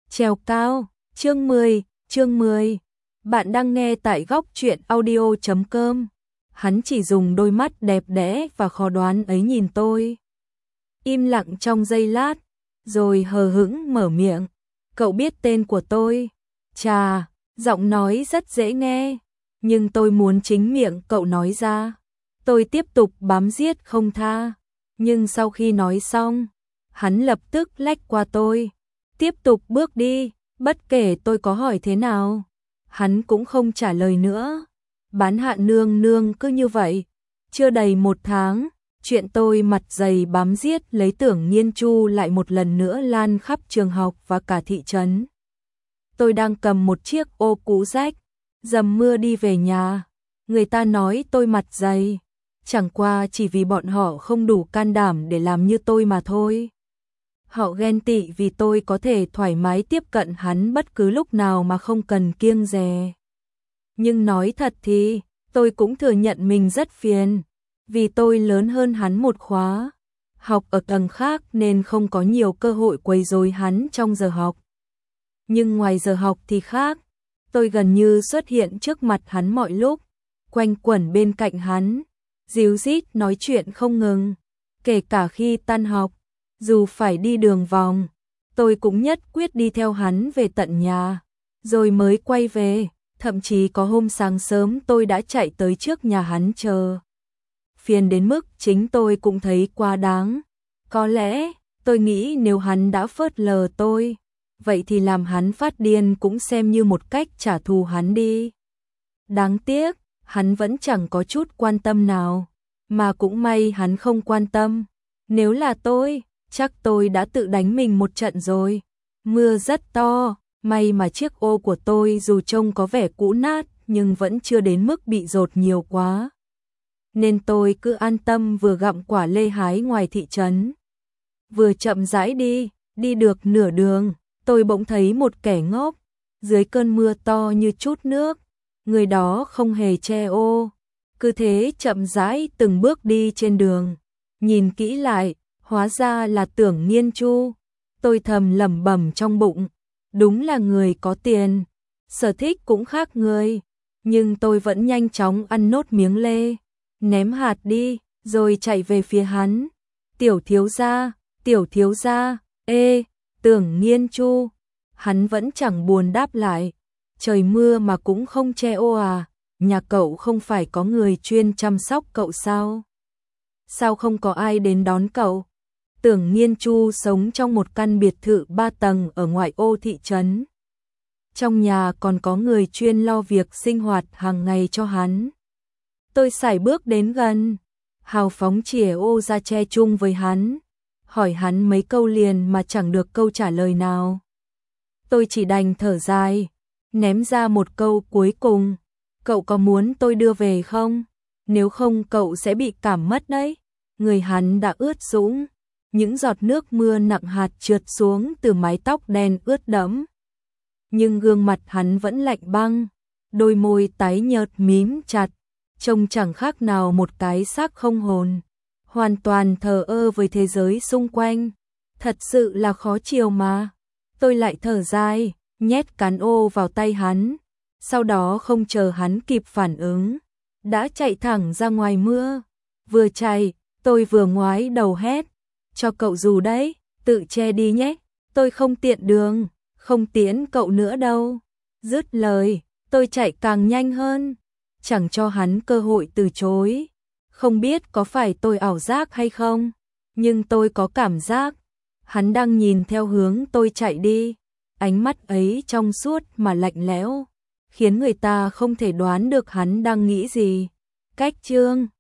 Trèo cao, chương 10. Bạn đang nghe tại góc truyện audio.com. Hắn chỉ dùng đôi mắt đẹp đẽ và khó đoán ấy nhìn tôi. Im lặng trong giây lát, rồi hờ hững mở miệng. Cậu biết tên của tôi? Chà, giọng nói rất dễ nghe, nhưng tôi muốn chính miệng cậu nói ra. Tôi tiếp tục bám giết không tha, nhưng sau khi nói xong, hắn lập tức lách qua tôi. Tiếp tục bước đi, bất kể tôi có hỏi thế nào, hắn cũng không trả lời nữa. Bán hạn nương nương cứ như vậy, chưa đầy 1 tháng, chuyện tôi mặt dày bám giết lấy Tưởng Nhiên Chu lại một lần nữa lan khắp trường học và cả thị trấn. Tôi đang cầm một chiếc ô cũ rách, dầm mưa đi về nhà, người ta nói tôi mặt dày, chẳng qua chỉ vì bọn họ không đủ can đảm để làm như tôi mà thôi. Họ ghen tị vì tôi có thể thoải mái tiếp cận hắn bất cứ lúc nào mà không cần kiêng dè. Nhưng nói thật thì, tôi cũng thừa nhận mình rất phiền, vì tôi lớn hơn hắn một khóa, học ở tầng khác nên không có nhiều cơ hội quấy rối hắn trong giờ học. Nhưng ngoài giờ học thì khác, tôi gần như xuất hiện trước mặt hắn mọi lúc, quanh quẩn bên cạnh hắn, díu dít nói chuyện không ngừng, kể cả khi tan học. Dù phải đi đường vòng, tôi cũng nhất quyết đi theo hắn về tận nhà, rồi mới quay về, thậm chí có hôm sáng sớm tôi đã chạy tới trước nhà hắn chờ. Phiền đến mức chính tôi cũng thấy quá đáng. Có lẽ, tôi nghĩ nếu hắn đã phớt lờ tôi, vậy thì làm hắn phát điên cũng xem như một cách trả thù hắn đi. Đáng tiếc, hắn vẫn chẳng có chút quan tâm nào, mà cũng may hắn không quan tâm. Nếu là tôi, chắc tôi đã tự đánh mình một trận rồi. Mưa rất to, may mà chiếc ô của tôi dù trông có vẻ cũ nát nhưng vẫn chưa đến mức bị dột nhiều quá. Nên tôi cứ an tâm vừa gặm quả lê hái ngoài thị trấn, vừa chậm rãi đi được nửa đường, tôi bỗng thấy một kẻ ngốc, dưới cơn mưa to như chút nước, người đó không hề che ô, cứ thế chậm rãi từng bước đi trên đường. Nhìn kỹ lại, hóa ra là Tưởng Nhiên Chu. Tôi thầm lẩm bẩm trong bụng, đúng là người có tiền, sở thích cũng khác người. Nhưng tôi vẫn nhanh chóng ăn nốt miếng lê, ném hạt đi, rồi chạy về phía hắn. Tiểu thiếu gia, ê, Tưởng Nhiên Chu. Hắn vẫn chẳng buồn đáp lại. Trời mưa mà cũng không che ô à, nhà cậu không phải có người chuyên chăm sóc cậu sao? Sao không có ai đến đón cậu? Tưởng Nhiên Chu sống trong một căn biệt thự 3 tầng ở ngoại ô thị trấn. Trong nhà còn có người chuyên lo việc sinh hoạt hàng ngày cho hắn. Tôi sải bước đến gần, hào phóng chìa ô ra che chung với hắn, hỏi hắn mấy câu liền mà chẳng được câu trả lời nào. Tôi chỉ đành thở dài, ném ra một câu cuối cùng, cậu có muốn tôi đưa về không? Nếu không cậu sẽ bị cảm mất đấy. Người hắn đã ướt sũng, những giọt nước mưa nặng hạt trượt xuống từ mái tóc đen ướt đẫm. Nhưng gương mặt hắn vẫn lạnh băng, đôi môi tái nhợt mím chặt, trông chẳng khác nào một cái xác không hồn, hoàn toàn thờ ơ với thế giới xung quanh. Thật sự là khó chịu mà. Tôi lại thở dài, nhét cán ô vào tay hắn, sau đó không chờ hắn kịp phản ứng, đã chạy thẳng ra ngoài mưa. Vừa chạy, tôi vừa ngoái đầu hét, cho cậu dù đấy, tự che đi nhé, tôi không tiện đường, không tiễn cậu nữa đâu. Dứt lời, tôi chạy càng nhanh hơn, chẳng cho hắn cơ hội từ chối. Không biết có phải tôi ảo giác hay không, nhưng tôi có cảm giác hắn đang nhìn theo hướng tôi chạy đi. Ánh mắt ấy trong suốt mà lạnh lẽo, khiến người ta không thể đoán được hắn đang nghĩ gì. Cách chương